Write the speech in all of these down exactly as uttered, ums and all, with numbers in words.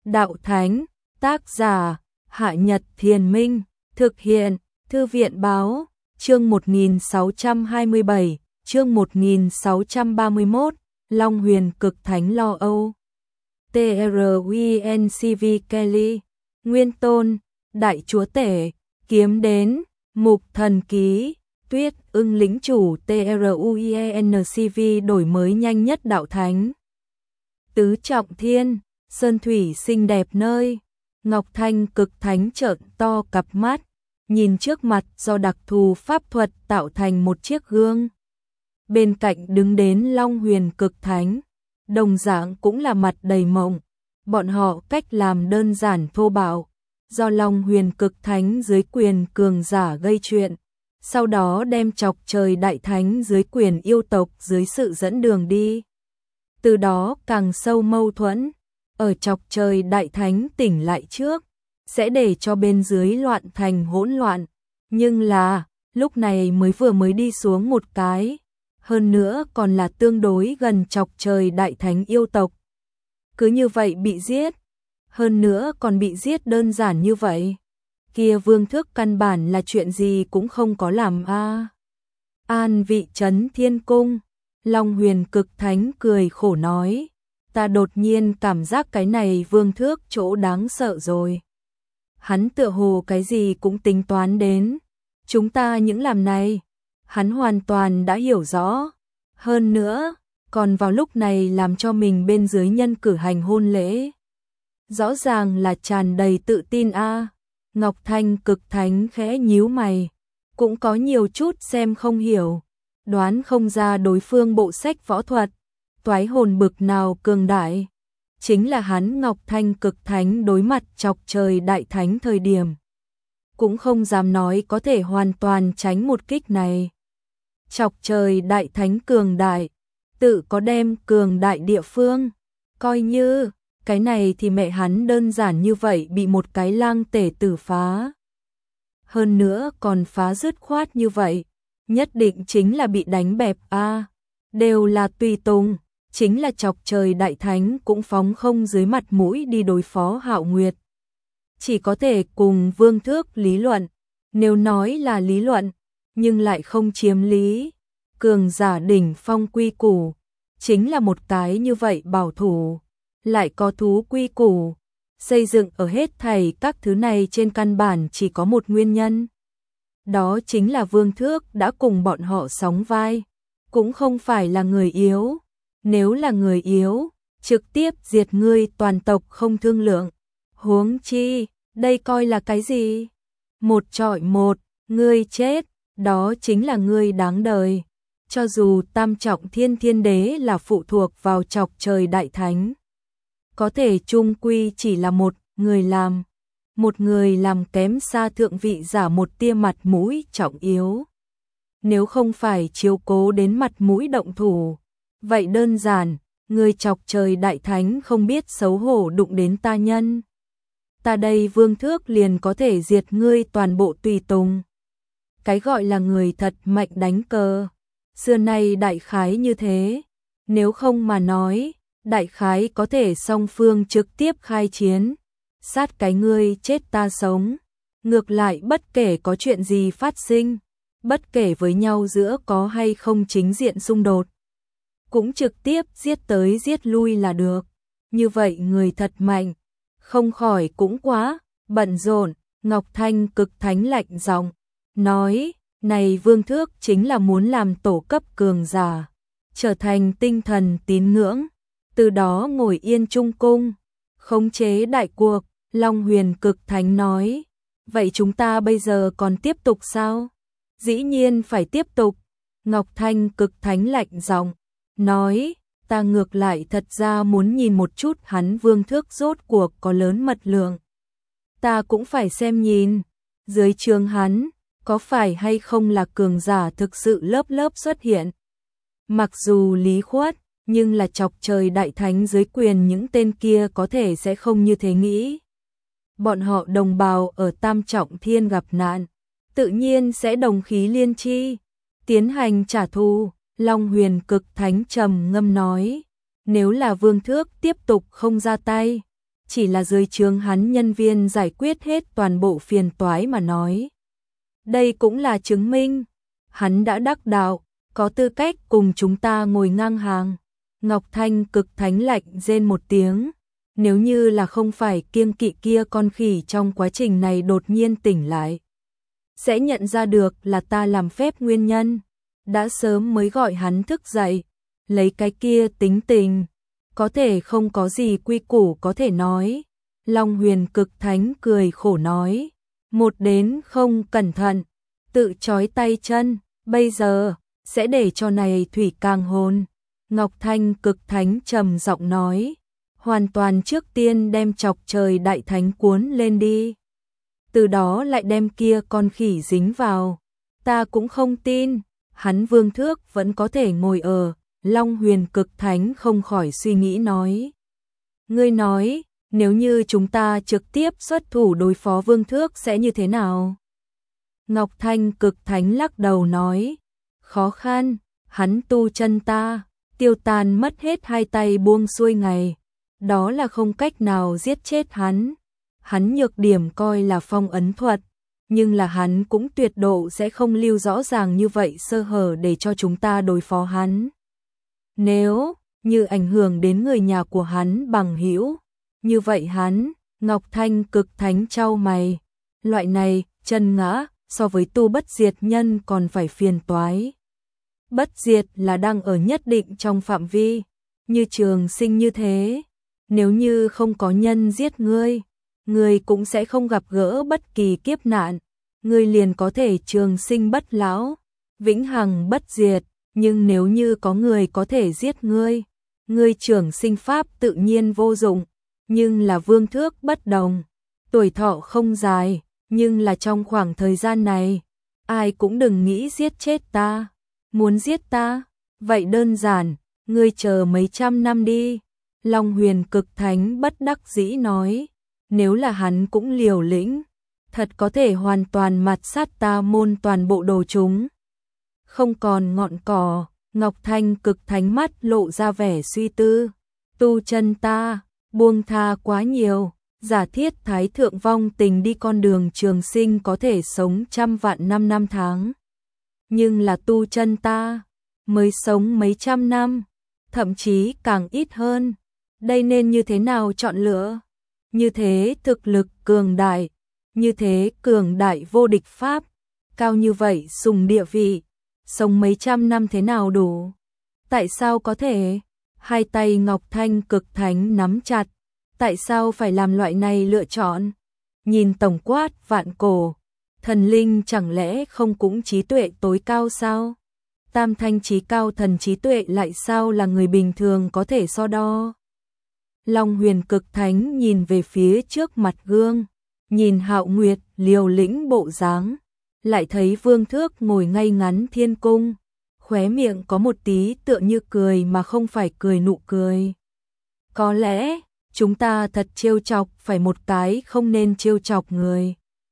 Đạo Thánh, tác giả, Hạ Nhật Thiền Minh, thực hiện, Thư viện Báo, chương một nghìn sáu trăm hai mươi bảy, chương một nghìn sáu trăm ba mươi mốt, Long Huyền Cực Thánh Lo Âu. tê rờ u en xê vê Kelly, Nguyên Tôn, Đại Chúa Tể, Kiếm Đến, Mục Thần Ký, Tuyết Ưng lĩnh chủ tê rờ u en xê vê đổi mới nhanh nhất Đạo Thánh. Tứ Trọng Thiên, Sơn Thủy xinh đẹp nơi, Ngọc Thanh Cực Thánh trợn to cặp mắt, nhìn trước mặt do đặc thù pháp thuật tạo thành một chiếc gương. Bên cạnh đứng đến Long Huyền Cực Thánh, đồng dạng cũng là mặt đầy mộng. Bọn họ cách làm đơn giản thô bạo, do Long Huyền Cực Thánh dưới quyền cường giả gây chuyện, sau đó đem chọc trời Đại Thánh dưới quyền yêu tộc dưới sự dẫn đường đi. Từ đó càng sâu mâu thuẫn, ở chọc trời Đại Thánh tỉnh lại trước, sẽ để cho bên dưới loạn thành hỗn loạn. Nhưng là, lúc này mới vừa mới đi xuống một cái, hơn nữa còn là tương đối gần chọc trời Đại Thánh yêu tộc. Cứ như vậy bị giết, hơn nữa còn bị giết đơn giản như vậy. Kia Vương Thước căn bản là chuyện gì cũng không có làm a. À. An vị trấn Thiên Cung, Long Huyền Cực Thánh cười khổ nói, ta đột nhiên cảm giác cái này Vương Thước chỗ đáng sợ rồi. Hắn tựa hồ cái gì cũng tính toán đến, chúng ta những làm này, hắn hoàn toàn đã hiểu rõ. Hơn nữa, còn vào lúc này làm cho mình bên dưới nhân cử hành hôn lễ. Rõ ràng là tràn đầy tự tin a. À. Ngọc Thanh Cực Thánh khẽ nhíu mày, cũng có nhiều chút xem không hiểu, đoán không ra đối phương bộ sách võ thuật, toái hồn bực nào cường đại. Chính là hắn Ngọc Thanh Cực Thánh đối mặt chọc trời Đại Thánh thời điểm, cũng không dám nói có thể hoàn toàn tránh một kích này. Chọc trời Đại Thánh cường đại, tự có đem cường đại địa phương, coi như cái này thì mẹ hắn đơn giản như vậy bị một cái lang tể tử phá. Hơn nữa còn phá dứt khoát như vậy, nhất định chính là bị đánh bẹp a. À, đều là tùy tùng, chính là chọc trời Đại Thánh cũng phóng không dưới mặt mũi đi đối phó Hạo Nguyệt. Chỉ có thể cùng Vương Thước lý luận, nếu nói là lý luận, nhưng lại không chiếm lý. Cường giả đỉnh phong quy củ, chính là một cái như vậy bảo thủ, lại có thú quy củ, xây dựng ở hết thảy các thứ này trên căn bản chỉ có một nguyên nhân. Đó chính là Vương Thước đã cùng bọn họ sóng vai, cũng không phải là người yếu. Nếu là người yếu, trực tiếp diệt ngươi toàn tộc không thương lượng. Huống chi, đây coi là cái gì? Một trọi một, ngươi chết, đó chính là ngươi đáng đời. Cho dù Tam Trọng Thiên Thiên Đế là phụ thuộc vào chọc trời Đại Thánh, có thể chung quy chỉ là một người làm, một người làm kém xa thượng vị giả một tia mặt mũi trọng yếu. Nếu không phải chiếu cố đến mặt mũi động thủ, vậy đơn giản, người chọc trời Đại Thánh không biết xấu hổ đụng đến ta nhân. Ta đây Vương Thước liền có thể diệt ngươi toàn bộ tùy tùng. Cái gọi là người thật mạnh đánh cờ, xưa nay đại khái như thế. Nếu không mà nói, đại khái có thể song phương trực tiếp khai chiến, sát cái ngươi chết ta sống. Ngược lại bất kể có chuyện gì phát sinh, bất kể với nhau giữa có hay không chính diện xung đột, cũng trực tiếp giết tới giết lui là được. Như vậy người thật mạnh, không khỏi cũng quá bận rộn. Ngọc Thanh Cực Thánh lạnh giọng nói, này Vương Thước chính là muốn làm tổ cấp cường giả, trở thành tinh thần tín ngưỡng, từ đó ngồi yên trung cung, khống chế đại cuộc. Long Huyền Cực Thánh nói, vậy chúng ta bây giờ còn tiếp tục sao? Dĩ nhiên phải tiếp tục. Ngọc Thanh Cực Thánh lạnh giọng nói, ta ngược lại thật ra muốn nhìn một chút hắn Vương Thước rốt cuộc có lớn mật lượng. Ta cũng phải xem nhìn, dưới trướng hắn, có phải hay không là cường giả thực sự lớp lớp xuất hiện. Mặc dù lý khuất, nhưng là chọc trời Đại Thánh dưới quyền những tên kia có thể sẽ không như thế nghĩ. Bọn họ đồng bào ở Tam Trọng Thiên gặp nạn, tự nhiên sẽ đồng khí liên chi, tiến hành trả thù. Long Huyền Cực Thánh trầm ngâm nói, nếu là Vương Thước tiếp tục không ra tay, chỉ là dưới trướng hắn nhân viên giải quyết hết toàn bộ phiền toái mà nói. Đây cũng là chứng minh, hắn đã đắc đạo, có tư cách cùng chúng ta ngồi ngang hàng. Ngọc Thanh Cực Thánh lạnh rên một tiếng, nếu như là không phải kiêng kỵ kia con khỉ trong quá trình này đột nhiên tỉnh lại, sẽ nhận ra được là ta làm phép nguyên nhân, đã sớm mới gọi hắn thức dậy, lấy cái kia tính tình, có thể không có gì quy củ có thể nói. Long Huyền Cực Thánh cười khổ nói, một đến không cẩn thận, tự trói tay chân, bây giờ, sẽ để cho này thủy càng hồn. Ngọc Thanh Cực Thánh trầm giọng nói, hoàn toàn trước tiên đem chọc trời đại thánh cuốn lên đi. Từ đó lại đem kia con khỉ dính vào. Ta cũng không tin, hắn Vương Thước vẫn có thể ngồi ở. Long Huyền Cực Thánh không khỏi suy nghĩ nói. Ngươi nói, nếu như chúng ta trực tiếp xuất thủ đối phó Vương Thước sẽ như thế nào? Ngọc Thanh Cực Thánh lắc đầu nói, khó khăn, hắn tu chân ta, tiêu tan mất hết hai tay buông xuôi ngày, đó là không cách nào giết chết hắn. Hắn nhược điểm coi là phong ấn thuật, nhưng là hắn cũng tuyệt độ sẽ không lưu rõ ràng như vậy sơ hở để cho chúng ta đối phó hắn. Nếu như ảnh hưởng đến người nhà của hắn bằng hữu, như vậy hắn, Ngọc Thanh Cực Thánh chau mày, loại này, chân ngã, so với tu bất diệt nhân còn phải phiền toái. Bất diệt là đang ở nhất định trong phạm vi, như Trường Sinh như thế, nếu như không có nhân giết ngươi, ngươi cũng sẽ không gặp gỡ bất kỳ kiếp nạn, ngươi liền có thể trường sinh bất lão, vĩnh hằng bất diệt. Nhưng nếu như có người có thể giết ngươi, ngươi trường sinh pháp tự nhiên vô dụng, nhưng là Vương Thước bất đồng, tuổi thọ không dài, nhưng là trong khoảng thời gian này, ai cũng đừng nghĩ giết chết ta, muốn giết ta, vậy đơn giản, ngươi chờ mấy trăm năm đi. Long Huyền Cực Thánh bất đắc dĩ nói, nếu là hắn cũng liều lĩnh, thật có thể hoàn toàn mạt sát ta môn toàn bộ đồ chúng. Không còn ngọn cỏ. Ngọc Thanh Cực Thánh mắt lộ ra vẻ suy tư, tu chân ta, buông tha quá nhiều, giả thiết thái thượng vong tình đi con đường trường sinh có thể sống trăm vạn năm năm tháng. Nhưng là tu chân ta, mới sống mấy trăm năm, thậm chí càng ít hơn, đây nên như thế nào chọn lựa? Như thế thực lực cường đại, như thế cường đại vô địch pháp, cao như vậy sùng địa vị. Sống mấy trăm năm thế nào đủ? Tại sao có thể? Hai tay Ngọc Thanh Cực Thánh nắm chặt. Tại sao phải làm loại này lựa chọn? Nhìn tổng quát vạn cổ, thần linh chẳng lẽ không cũng trí tuệ tối cao sao? Tam thanh trí cao thần trí tuệ lại sao là người bình thường có thể so đo? Long Huyền Cực Thánh nhìn về phía trước mặt gương, nhìn Hạo Nguyệt liều lĩnh bộ dáng. Lại thấy Vương Thước ngồi ngay ngắn thiên cung, khóe miệng có một tí tựa như cười mà không phải cười nụ cười. Có lẽ, chúng ta thật trêu chọc phải một cái không nên trêu chọc người.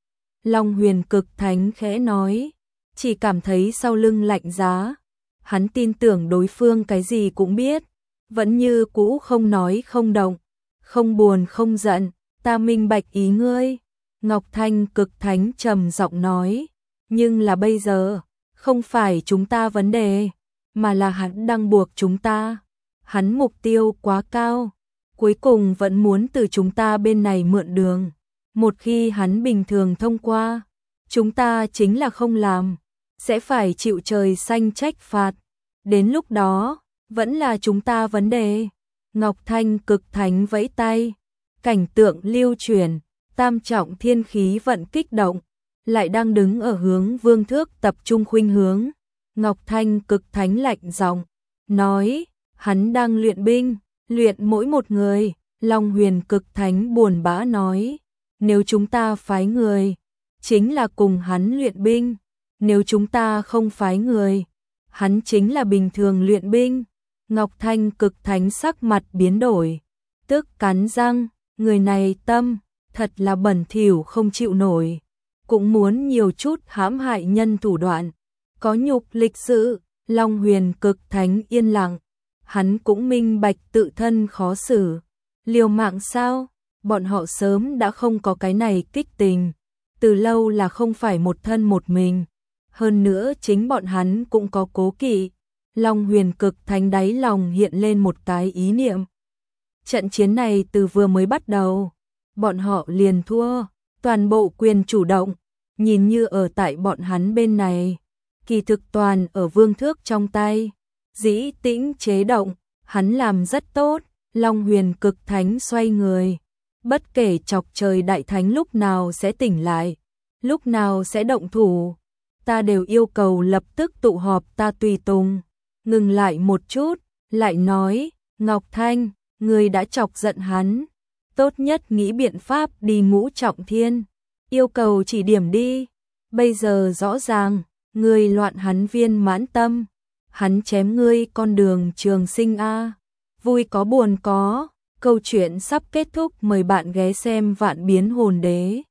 Long Huyền Cực Thánh khẽ nói, chỉ cảm thấy sau lưng lạnh giá. Hắn tin tưởng đối phương cái gì cũng biết, vẫn như cũ không nói không động, không buồn không giận, ta minh bạch ý ngươi. Ngọc Thanh Cực Thánh trầm giọng nói, nhưng là bây giờ, không phải chúng ta vấn đề, mà là hắn đang buộc chúng ta. Hắn mục tiêu quá cao, cuối cùng vẫn muốn từ chúng ta bên này mượn đường. Một khi hắn bình thường thông qua, chúng ta chính là không làm, sẽ phải chịu trời xanh trách phạt. Đến lúc đó, vẫn là chúng ta vấn đề. Ngọc Thanh Cực Thánh vẫy tay, cảnh tượng lưu chuyển, tam trọng thiên khí vận kích động, lại đang đứng ở hướng Vương Thước tập trung khuynh hướng. Ngọc Thanh Cực Thánh lạnh giọng nói, hắn đang luyện binh, luyện mỗi một người. Long Huyền Cực Thánh buồn bã nói, nếu chúng ta phái người, chính là cùng hắn luyện binh, nếu chúng ta không phái người, hắn chính là bình thường luyện binh. Ngọc Thanh Cực Thánh sắc mặt biến đổi, tức cắn răng, người này tâm, thật là bẩn thỉu không chịu nổi, cũng muốn nhiều chút hãm hại nhân thủ đoạn, có nhục lịch sự. Long Huyền Cực Thánh yên lặng, hắn cũng minh bạch tự thân khó xử, liều mạng sao, bọn họ sớm đã không có cái này kích tình, từ lâu là không phải một thân một mình. Hơn nữa chính bọn hắn cũng có cố kỵ. Long Huyền Cực Thánh đáy lòng hiện lên một cái ý niệm. Trận chiến này từ vừa mới bắt đầu, bọn họ liền thua, toàn bộ quyền chủ động, nhìn như ở tại bọn hắn bên này, kỳ thực toàn ở Vương Thước trong tay. Dĩ tĩnh chế động, hắn làm rất tốt. Long Huyền Cực Thánh xoay người, bất kể chọc trời đại thánh lúc nào sẽ tỉnh lại, lúc nào sẽ động thủ, ta đều yêu cầu lập tức tụ họp ta tùy tùng. Ngừng lại một chút, lại nói, Ngọc Thanh, ngươi đã chọc giận hắn, tốt nhất nghĩ biện pháp đi Ngũ Trọng Thiên, yêu cầu chỉ điểm đi. Bây giờ rõ ràng, ngươi loạn hắn viên mãn tâm, hắn chém ngươi con đường trường sinh a. Vui có buồn có, câu chuyện sắp kết thúc, mời bạn ghé xem Vạn Biến Hồn Đế.